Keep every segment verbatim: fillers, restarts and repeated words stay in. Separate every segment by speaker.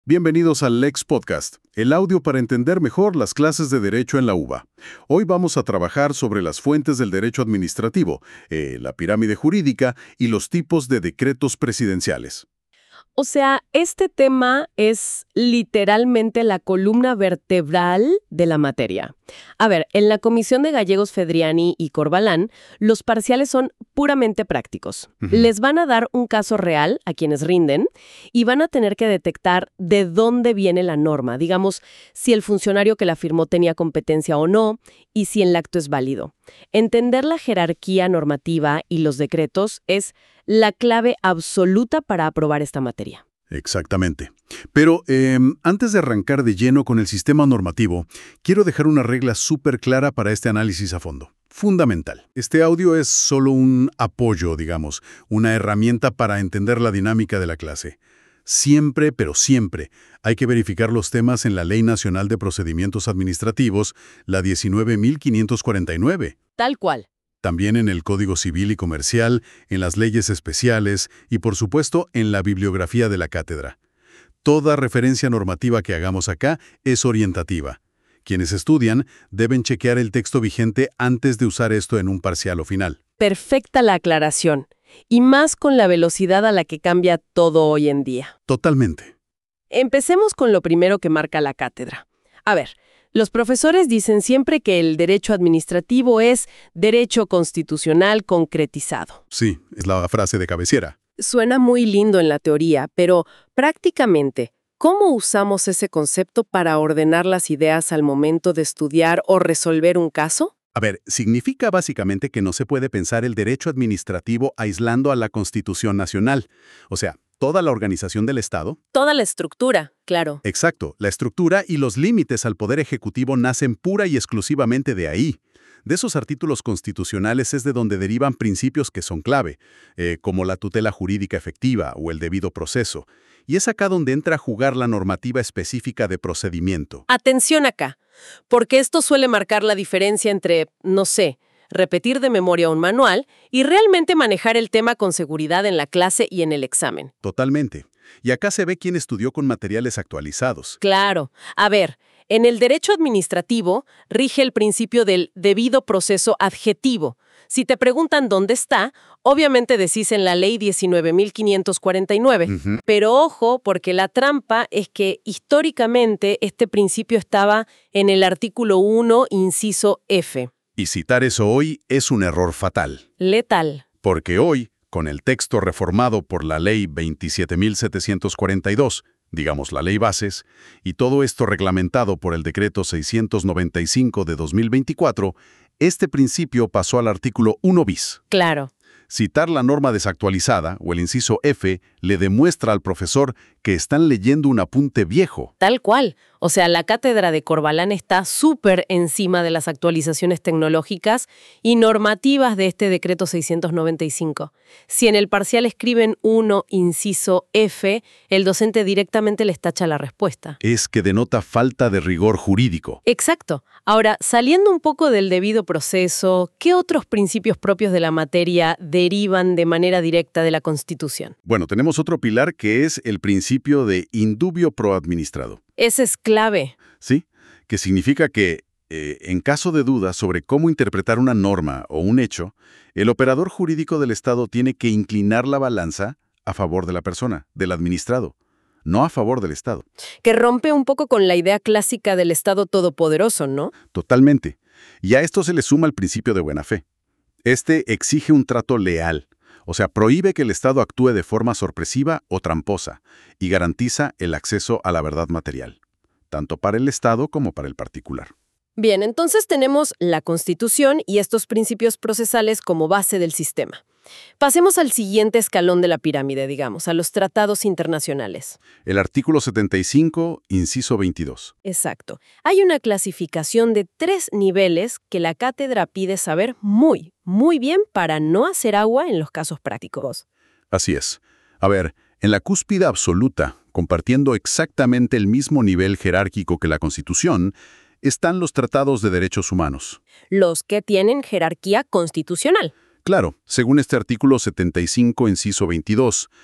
Speaker 1: Bienvenidos al Lex Podcast, el audio para entender mejor las clases de Derecho en la U B A. Hoy vamos a trabajar sobre las fuentes del derecho administrativo, eh, la pirámide jurídica y los tipos de decretos presidenciales.
Speaker 2: O sea, este tema es literalmente la columna vertebral de la materia. A ver, en la comisión de Gallegos, Fedriani y Corbalán, los parciales son puramente prácticos.
Speaker 1: Uh-huh.
Speaker 2: Les van a dar un caso real a quienes rinden y van a tener que detectar de dónde viene la norma, digamos, si el funcionario que la firmó tenía competencia o no y si el acto es válido. Entender la jerarquía normativa y los decretos es la clave absoluta para aprobar esta materia.
Speaker 1: Exactamente. Pero eh, antes de arrancar de lleno con el sistema normativo, quiero dejar una regla súper clara para este análisis a fondo. Fundamental. Este audio es solo un apoyo, digamos, una herramienta para entender la dinámica de la clase. Siempre, pero siempre, hay que verificar los temas en la Ley Nacional de Procedimientos Administrativos, la diecinueve mil quinientos cuarenta y nueve.
Speaker 2: Tal cual.
Speaker 1: También en el Código Civil y Comercial, en las leyes especiales y, por supuesto, en la bibliografía de la cátedra. Toda referencia normativa que hagamos acá es orientativa. Quienes estudian deben chequear el texto vigente antes de usar esto en un parcial o final.
Speaker 2: Perfecta la aclaración. Y más con la velocidad a la que cambia todo hoy en día.
Speaker 1: Totalmente.
Speaker 2: Empecemos con lo primero que marca la cátedra. A ver, los profesores dicen siempre que el derecho administrativo es derecho constitucional concretizado.
Speaker 1: Sí, es la frase de cabecera.
Speaker 2: Suena muy lindo en la teoría, pero prácticamente, ¿cómo usamos ese concepto para ordenar las ideas al momento de estudiar o resolver un caso?
Speaker 1: A ver, significa básicamente que no se puede pensar el derecho administrativo aislando a la Constitución Nacional. O sea, toda la organización del Estado.
Speaker 2: Toda la estructura, claro.
Speaker 1: Exacto, la estructura y los límites al Poder Ejecutivo nacen pura y exclusivamente de ahí. De esos artículos constitucionales es de donde derivan principios que son clave, eh, como la tutela jurídica efectiva o el debido proceso. Y es acá donde entra a jugar la normativa específica de procedimiento.
Speaker 2: Atención acá, porque esto suele marcar la diferencia entre, no sé, repetir de memoria un manual y realmente manejar el tema con seguridad en la clase y en el examen.
Speaker 1: Totalmente. Y acá se ve quién estudió con materiales actualizados.
Speaker 2: Claro. A ver, en el derecho administrativo rige el principio del debido proceso adjetivo. Si te preguntan dónde está, obviamente decís en la Ley diecinueve mil quinientos cuarenta y nueve.
Speaker 1: Uh-huh.
Speaker 2: Pero ojo, porque la trampa es que históricamente este principio estaba en el artículo uno, inciso F.
Speaker 1: Y citar eso hoy es un error fatal.
Speaker 2: Letal.
Speaker 1: Porque hoy, con el texto reformado por la Ley veintisiete mil setecientos cuarenta y dos, digamos la Ley Bases, y todo esto reglamentado por el Decreto seiscientos noventa y cinco de dos mil veinticuatro, este principio pasó al artículo uno bis.
Speaker 2: Claro.
Speaker 1: Citar la norma desactualizada, o el inciso F, le demuestra al profesor que están leyendo un apunte viejo.
Speaker 2: Tal cual. O sea, la cátedra de Corbalán está súper encima de las actualizaciones tecnológicas y normativas de este decreto seiscientos noventa y cinco. Si en el parcial escriben uno, inciso F, el docente directamente les tacha la respuesta.
Speaker 1: Es que denota falta de rigor jurídico.
Speaker 2: Exacto. Ahora, saliendo un poco del debido proceso, ¿qué otros principios propios de la materia derivan de manera directa de la Constitución?
Speaker 1: Bueno, tenemos otro pilar que es el principio de indubio pro administrado.
Speaker 2: Ese es clave.
Speaker 1: Sí, que significa que, eh, en caso de duda sobre cómo interpretar una norma o un hecho, el operador jurídico del Estado tiene que inclinar la balanza a favor de la persona, del administrado, no a favor del Estado.
Speaker 2: Que rompe un poco con la idea clásica del Estado todopoderoso, ¿no?
Speaker 1: Totalmente. Y a esto se le suma el principio de buena fe. Este exige un trato leal, o sea, prohíbe que el Estado actúe de forma sorpresiva o tramposa y garantiza el acceso a la verdad material, tanto para el Estado como para el particular.
Speaker 2: Bien, entonces tenemos la Constitución y estos principios procesales como base del sistema. Pasemos al siguiente escalón de la pirámide, digamos, a los tratados internacionales.
Speaker 1: El artículo setenta y cinco, inciso veintidós.
Speaker 2: Exacto. Hay una clasificación de tres niveles que la cátedra pide saber muy, muy bien para no hacer agua en los casos prácticos.
Speaker 1: Así es. A ver, en la cúspide absoluta, compartiendo exactamente el mismo nivel jerárquico que la Constitución, están los tratados de derechos humanos.
Speaker 2: Los que tienen jerarquía constitucional.
Speaker 1: Claro, según este artículo setenta y cinco, inciso veintidós,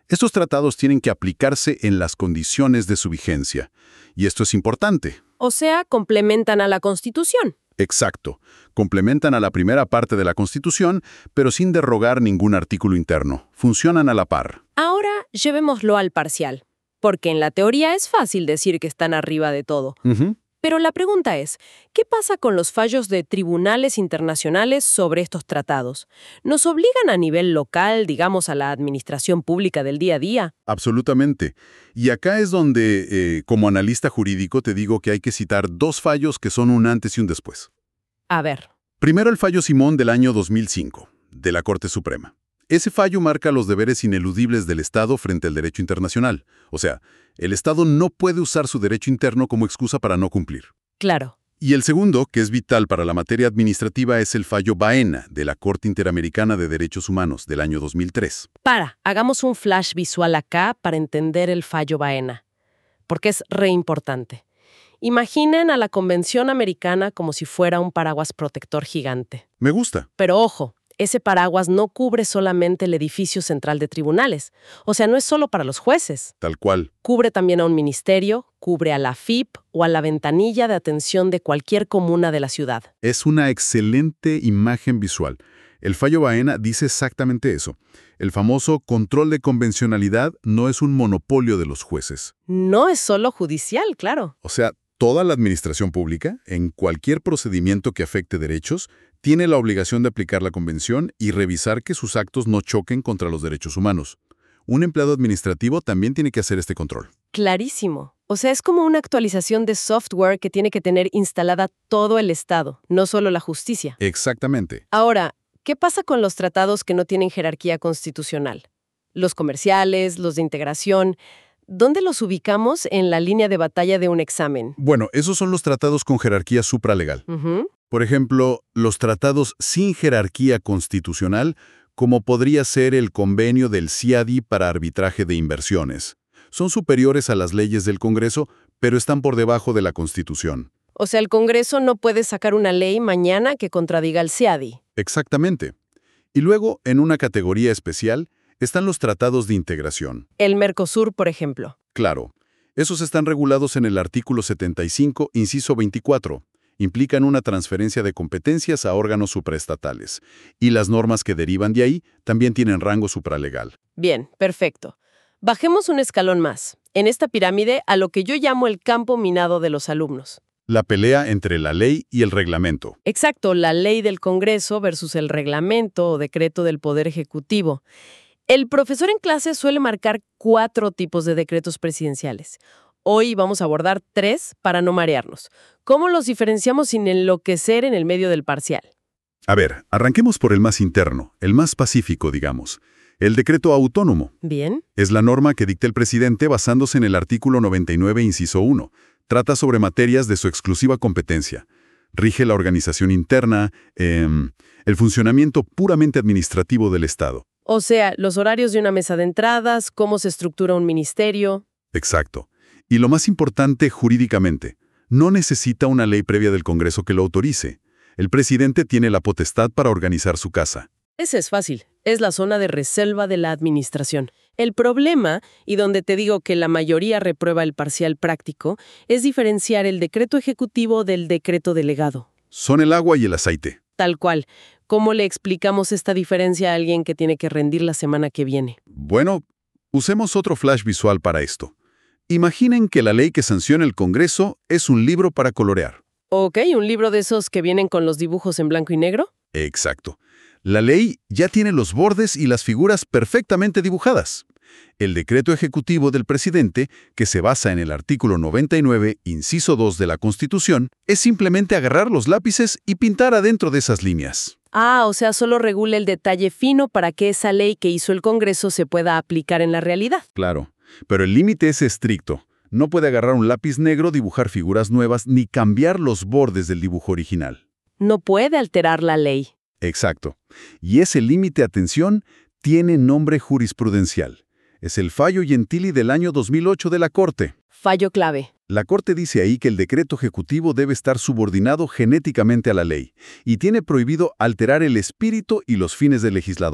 Speaker 1: Estos tratados tienen que aplicarse en las condiciones de su vigencia. Y esto es importante.
Speaker 2: O sea, complementan a la Constitución.
Speaker 1: Exacto. Complementan a la primera parte de la Constitución, pero sin derrogar ningún artículo interno. Funcionan a la par.
Speaker 2: Ahora, llevémoslo al parcial. Porque en la teoría es fácil decir que están arriba de todo.
Speaker 1: Ujú.
Speaker 2: Pero la pregunta es, ¿qué pasa con los fallos de tribunales internacionales sobre estos tratados? ¿Nos obligan a nivel local, digamos, a la administración pública del día a día?
Speaker 1: Absolutamente. Y acá es donde, eh, como analista jurídico, te digo que hay que citar dos fallos que son un antes y un después.
Speaker 2: A ver.
Speaker 1: Primero, el fallo Simón del año dos mil cinco, de la Corte Suprema. Ese fallo marca los deberes ineludibles del Estado frente al derecho internacional. O sea, el Estado no puede usar su derecho interno como excusa para no cumplir.
Speaker 2: Claro.
Speaker 1: Y el segundo, que es vital para la materia administrativa, es el fallo Baena, de la Corte Interamericana de Derechos Humanos, del año dos mil tres.
Speaker 2: Para, hagamos un flash visual acá para entender el fallo Baena, porque es re importante. Imaginen a la Convención Americana como si fuera un paraguas protector gigante.
Speaker 1: Me gusta.
Speaker 2: Pero ojo, ese paraguas no cubre solamente el edificio central de tribunales. O sea, no es solo para los jueces.
Speaker 1: Tal cual.
Speaker 2: Cubre también a un ministerio, cubre a la F I P o a la ventanilla de atención de cualquier comuna de la ciudad.
Speaker 1: Es una excelente imagen visual. El fallo Baena dice exactamente eso. El famoso control de convencionalidad no es un monopolio de los jueces.
Speaker 2: No es solo judicial, claro.
Speaker 1: O sea, toda la administración pública, en cualquier procedimiento que afecte derechos, tiene la obligación de aplicar la convención y revisar que sus actos no choquen contra los derechos humanos. Un empleado administrativo también tiene que hacer este control.
Speaker 2: Clarísimo. O sea, es como una actualización de software que tiene que tener instalada todo el Estado, no solo la justicia.
Speaker 1: Exactamente.
Speaker 2: Ahora, ¿qué pasa con los tratados que no tienen jerarquía constitucional? Los comerciales, los de integración. ¿Dónde los ubicamos en la línea de batalla de un examen?
Speaker 1: Bueno, esos son los tratados con jerarquía supralegal.
Speaker 2: Ujú.
Speaker 1: Por ejemplo, los tratados sin jerarquía constitucional, como podría ser el convenio del C I A D I para arbitraje de inversiones. Son superiores a las leyes del Congreso, pero están por debajo de la Constitución.
Speaker 2: O sea, el Congreso no puede sacar una ley mañana que contradiga al C I A D I.
Speaker 1: Exactamente. Y luego, en una categoría especial, están los tratados de integración.
Speaker 2: El Mercosur, por ejemplo.
Speaker 1: Claro, esos están regulados en el artículo setenta y cinco, inciso veinticuatro. Implican una transferencia de competencias a órganos supraestatales. Y las normas que derivan de ahí también tienen rango supralegal.
Speaker 2: Bien, perfecto. Bajemos un escalón más, en esta pirámide, a lo que yo llamo el campo minado de los alumnos.
Speaker 1: La pelea entre la ley y el reglamento.
Speaker 2: Exacto, la ley del Congreso versus el reglamento o decreto del Poder Ejecutivo. El profesor en clase suele marcar cuatro tipos de decretos presidenciales. Hoy vamos a abordar tres para no marearnos. ¿Cómo los diferenciamos sin enloquecer en el medio del parcial?
Speaker 1: A ver, arranquemos por el más interno, el más pacífico, digamos. El decreto autónomo.
Speaker 2: Bien.
Speaker 1: Es la norma que dicta el presidente basándose en el artículo noventa y nueve, inciso uno. Trata sobre materias de su exclusiva competencia. Rige la organización interna, eh, el funcionamiento puramente administrativo del Estado.
Speaker 2: O sea, los horarios de una mesa de entradas, cómo se estructura un ministerio.
Speaker 1: Exacto. Y lo más importante jurídicamente, no necesita una ley previa del Congreso que lo autorice. El presidente tiene la potestad para organizar su casa.
Speaker 2: Ese es fácil. Es la zona de reserva de la administración. El problema, y donde te digo que la mayoría reprueba el parcial práctico, es diferenciar el decreto ejecutivo del decreto delegado.
Speaker 1: Son el agua y el aceite.
Speaker 2: Tal cual. ¿Cómo le explicamos esta diferencia a alguien que tiene que rendir la semana que viene?
Speaker 1: Bueno, usemos otro flash visual para esto. Imaginen que la ley que sanciona el Congreso es un libro para colorear.
Speaker 2: Ok, ¿un libro de esos que vienen con los dibujos en blanco y negro?
Speaker 1: Exacto. La ley ya tiene los bordes y las figuras perfectamente dibujadas. El decreto ejecutivo del presidente, que se basa en el artículo noventa y nueve, inciso dos de la Constitución, es simplemente agarrar los lápices y pintar adentro de esas líneas.
Speaker 2: Ah, o sea, solo regula el detalle fino para que esa ley que hizo el Congreso se pueda aplicar en la realidad.
Speaker 1: Claro, pero el límite es estricto. No puede agarrar un lápiz negro, dibujar figuras nuevas, ni cambiar los bordes del dibujo original.
Speaker 2: No puede alterar la ley.
Speaker 1: Exacto. Y ese límite, atención, tiene nombre jurisprudencial. Es el fallo Gentili del año dos mil ocho de la Corte.
Speaker 2: Fallo clave.
Speaker 1: La Corte dice ahí que el decreto ejecutivo debe estar subordinado genéticamente a la ley y tiene prohibido alterar el espíritu y los fines del legislador.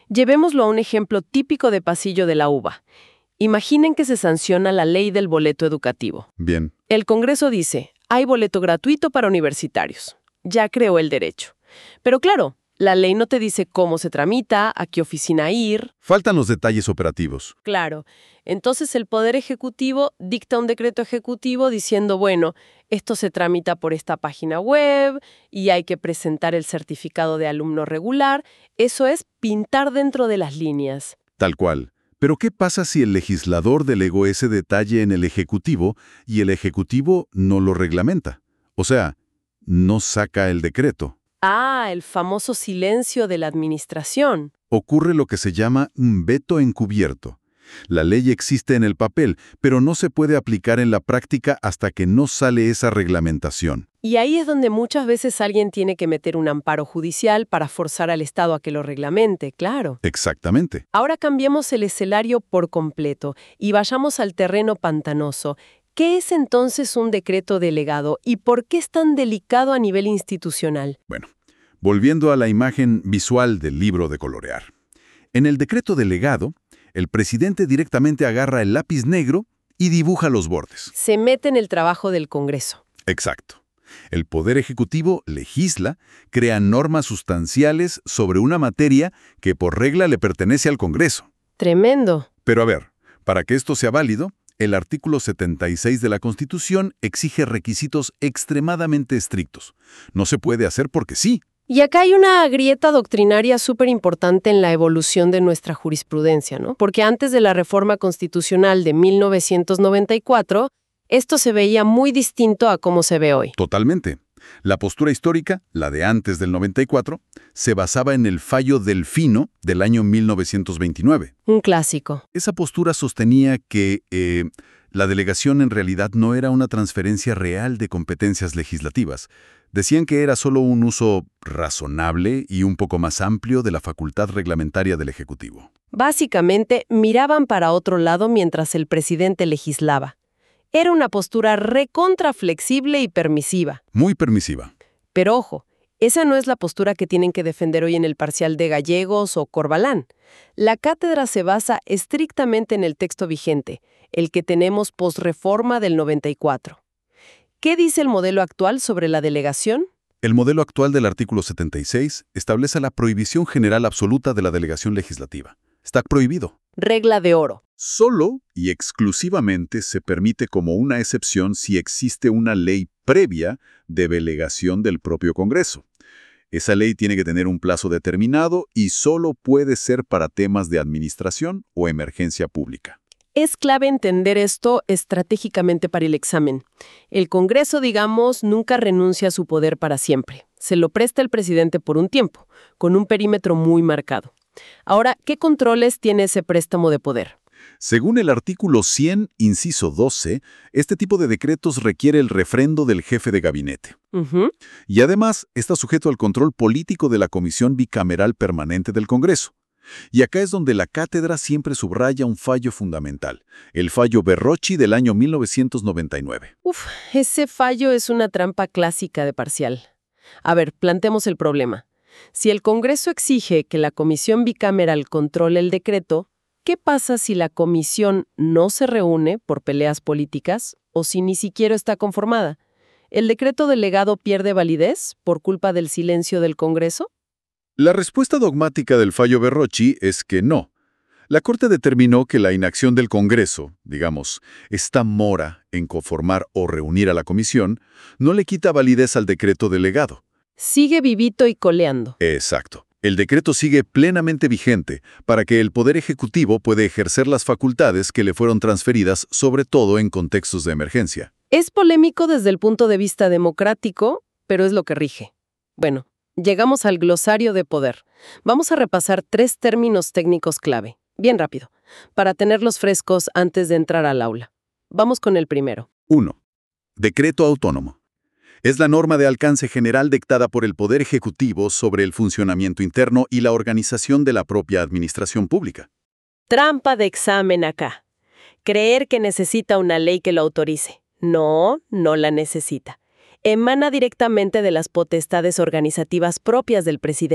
Speaker 2: Llevémoslo a un ejemplo típico de pasillo de la uva. Imaginen que se sanciona la ley del boleto educativo.
Speaker 1: Bien.
Speaker 2: El Congreso dice, hay boleto gratuito para universitarios. Ya creó el derecho. Pero claro, la ley no te dice cómo se tramita, a qué oficina ir.
Speaker 1: Faltan los detalles operativos.
Speaker 2: Claro. Entonces el Poder Ejecutivo dicta un decreto ejecutivo diciendo, bueno, esto se tramita por esta página web y hay que presentar el certificado de alumno regular. Eso es pintar dentro de las líneas.
Speaker 1: Tal cual. Pero ¿qué pasa si el legislador delegó ese detalle en el Ejecutivo y el Ejecutivo no lo reglamenta? O sea, no saca el decreto.
Speaker 2: Ah, el famoso silencio de la administración.
Speaker 1: Ocurre lo que se llama un veto encubierto. La ley existe en el papel, pero no se puede aplicar en la práctica hasta que no sale esa reglamentación.
Speaker 2: Y ahí es donde muchas veces alguien tiene que meter un amparo judicial para forzar al Estado a que lo reglamente, claro.
Speaker 1: Exactamente.
Speaker 2: Ahora cambiemos el escenario por completo y vayamos al terreno pantanoso. ¿Qué es entonces un decreto delegado y por qué es tan delicado a nivel institucional?
Speaker 1: Bueno, volviendo a la imagen visual del libro de colorear. En el decreto delegado, el presidente directamente agarra el lápiz negro y dibuja los bordes.
Speaker 2: Se mete en el trabajo del Congreso.
Speaker 1: Exacto. El Poder Ejecutivo legisla, crea normas sustanciales sobre una materia que por regla le pertenece al Congreso.
Speaker 2: Tremendo.
Speaker 1: Pero a ver, para que esto sea válido, el artículo setenta y seis de la Constitución exige requisitos extremadamente estrictos. No se puede hacer porque sí.
Speaker 2: Y acá hay una grieta doctrinaria súper importante en la evolución de nuestra jurisprudencia, ¿no? Porque antes de la reforma constitucional de mil novecientos noventa y cuatro, esto se veía muy distinto a cómo se ve hoy.
Speaker 1: Totalmente. La postura histórica, la de antes del noventa y cuatro, se basaba en el fallo Delfino del año mil novecientos veintinueve.
Speaker 2: Un clásico.
Speaker 1: Esa postura sostenía que eh, la delegación en realidad no era una transferencia real de competencias legislativas. Decían que era solo un uso razonable y un poco más amplio de la facultad reglamentaria del Ejecutivo.
Speaker 2: Básicamente, miraban para otro lado mientras el presidente legislaba. Era una postura recontra flexible y permisiva.
Speaker 1: Muy permisiva.
Speaker 2: Pero ojo, esa no es la postura que tienen que defender hoy en el parcial de Gallegos o Corbalán. La cátedra se basa estrictamente en el texto vigente, el que tenemos posreforma del noventa y cuatro. ¿Qué dice el modelo actual sobre la delegación?
Speaker 1: El modelo actual del artículo setenta y seis establece la prohibición general absoluta de la delegación legislativa. Está prohibido.
Speaker 2: Regla de oro.
Speaker 1: Solo y exclusivamente se permite como una excepción si existe una ley previa de delegación del propio Congreso. Esa ley tiene que tener un plazo determinado y solo puede ser para temas de administración o emergencia pública.
Speaker 2: Es clave entender esto estratégicamente para el examen. El Congreso, digamos, nunca renuncia a su poder para siempre. Se lo presta el presidente por un tiempo, con un perímetro muy marcado. Ahora, ¿qué controles tiene ese préstamo de poder?
Speaker 1: Según el artículo cien, inciso doce, este tipo de decretos requiere el refrendo del jefe de gabinete.
Speaker 2: Uh-huh.
Speaker 1: Y además está sujeto al control político de la Comisión Bicameral Permanente del Congreso. Y acá es donde la cátedra siempre subraya un fallo fundamental, el fallo Berrocchi del año mil novecientos noventa y nueve.
Speaker 2: Uf, ese fallo es una trampa clásica de parcial. A ver, planteemos el problema. Si el Congreso exige que la Comisión Bicameral controle el decreto, ¿qué pasa si la comisión no se reúne por peleas políticas o si ni siquiera está conformada? ¿El decreto delegado pierde validez por culpa del silencio del Congreso?
Speaker 1: La respuesta dogmática del fallo Berrocchi es que no. La Corte determinó que la inacción del Congreso, digamos, esta mora en conformar o reunir a la comisión, no le quita validez al decreto delegado.
Speaker 2: Sigue vivito y coleando.
Speaker 1: Exacto. El decreto sigue plenamente vigente para que el Poder Ejecutivo pueda ejercer las facultades que le fueron transferidas, sobre todo en contextos de emergencia.
Speaker 2: Es polémico desde el punto de vista democrático, pero es lo que rige. Bueno, llegamos al glosario de poder. Vamos a repasar tres términos técnicos clave, bien rápido, para tenerlos frescos antes de entrar al aula. Vamos con el primero.
Speaker 1: uno. Decreto autónomo. Es la norma de alcance general dictada por el Poder Ejecutivo sobre el funcionamiento interno y la organización de la propia administración pública.
Speaker 2: Trampa de examen acá. Creer que necesita una ley que lo autorice. No, no la necesita. Emana directamente de las potestades organizativas propias del presidente.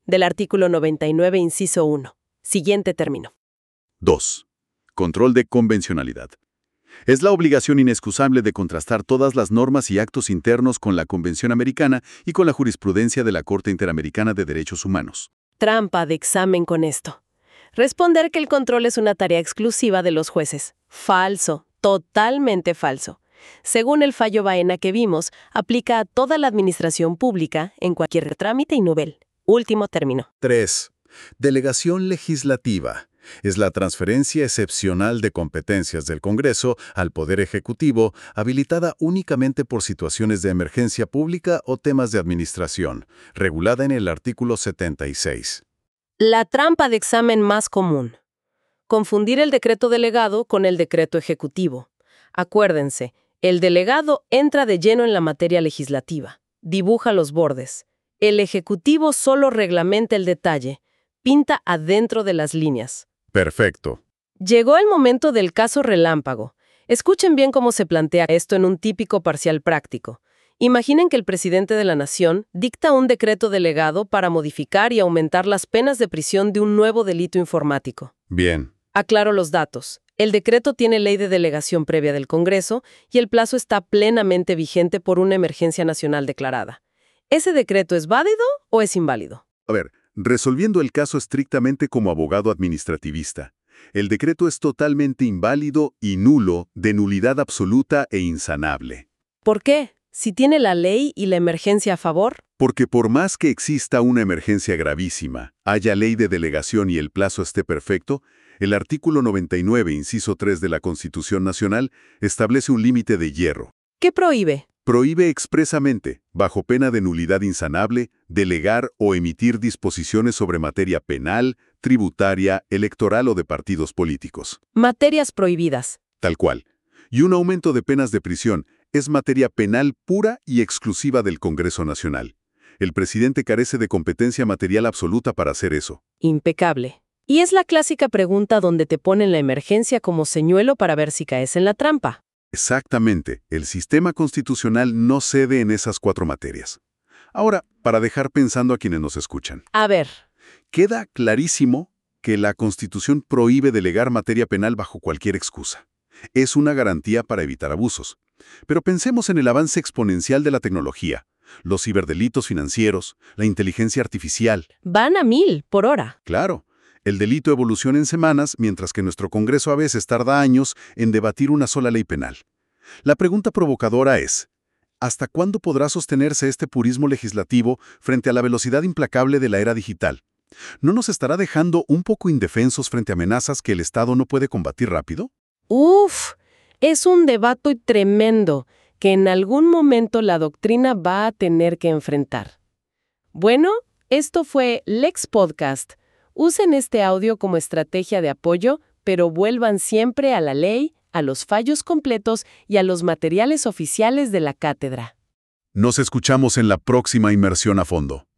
Speaker 2: del artículo noventa y nueve, inciso uno. Siguiente término.
Speaker 1: dos. Control de convencionalidad. Es la obligación inexcusable de contrastar todas las normas y actos internos con la Convención Americana y con la jurisprudencia de la Corte Interamericana de Derechos Humanos.
Speaker 2: Trampa de examen con esto. Responder que el control es una tarea exclusiva de los jueces. Falso, totalmente falso. Según el fallo Baena que vimos, aplica a toda la administración pública en cualquier trámite y nivel. Último término.
Speaker 1: tres. Delegación legislativa. Es la transferencia excepcional de competencias del Congreso al Poder Ejecutivo, habilitada únicamente por situaciones de emergencia pública o temas de administración, regulada en el artículo setenta y seis.
Speaker 2: La trampa de examen más común. Confundir el decreto delegado con el decreto ejecutivo. Acuérdense, el delegado entra de lleno en la materia legislativa, dibuja los bordes. El ejecutivo solo reglamenta el detalle, pinta adentro de las líneas.
Speaker 1: Perfecto.
Speaker 2: Llegó el momento del caso relámpago. Escuchen bien cómo se plantea esto en un típico parcial práctico. Imaginen que el presidente de la Nación dicta un decreto delegado para modificar y aumentar las penas de prisión de un nuevo delito informático.
Speaker 1: Bien.
Speaker 2: Aclaro los datos. El decreto tiene ley de delegación previa del Congreso y el plazo está plenamente vigente por una emergencia nacional declarada. ¿Ese decreto es válido o es inválido?
Speaker 1: A ver, resolviendo el caso estrictamente como abogado administrativista, el decreto es totalmente inválido y nulo, de nulidad absoluta e insanable.
Speaker 2: ¿Por qué? Si tiene la ley y la emergencia a favor.
Speaker 1: Porque por más que exista una emergencia gravísima, haya ley de delegación y el plazo esté perfecto, el artículo noventa y nueve, inciso tres de la Constitución Nacional establece un límite de hierro.
Speaker 2: ¿Qué prohíbe?
Speaker 1: Prohíbe expresamente, bajo pena de nulidad insanable, delegar o emitir disposiciones sobre materia penal, tributaria, electoral o de partidos políticos.
Speaker 2: Materias prohibidas.
Speaker 1: Tal cual. Y un aumento de penas de prisión es materia penal pura y exclusiva del Congreso Nacional. El presidente carece de competencia material absoluta para hacer eso.
Speaker 2: Impecable. Y es la clásica pregunta donde te ponen la emergencia como señuelo para ver si caes en la trampa.
Speaker 1: Exactamente. El sistema constitucional no cede en esas cuatro materias. Ahora, para dejar pensando a quienes nos escuchan.
Speaker 2: A ver.
Speaker 1: Queda clarísimo que la Constitución prohíbe delegar materia penal bajo cualquier excusa. Es una garantía para evitar abusos. Pero pensemos en el avance exponencial de la tecnología, los ciberdelitos financieros, la inteligencia artificial.
Speaker 2: Van a mil por hora.
Speaker 1: Claro. El delito evoluciona en semanas, mientras que nuestro Congreso a veces tarda años en debatir una sola ley penal. La pregunta provocadora es, ¿hasta cuándo podrá sostenerse este purismo legislativo frente a la velocidad implacable de la era digital? ¿No nos estará dejando un poco indefensos frente a amenazas que el Estado no puede combatir rápido?
Speaker 2: Uf, es un debate tremendo que en algún momento la doctrina va a tener que enfrentar. Bueno, esto fue Lex Podcast. Usen este audio como estrategia de apoyo, pero vuelvan siempre a la ley, a los fallos completos y a los materiales oficiales de la cátedra.
Speaker 1: Nos escuchamos en la próxima inmersión a fondo.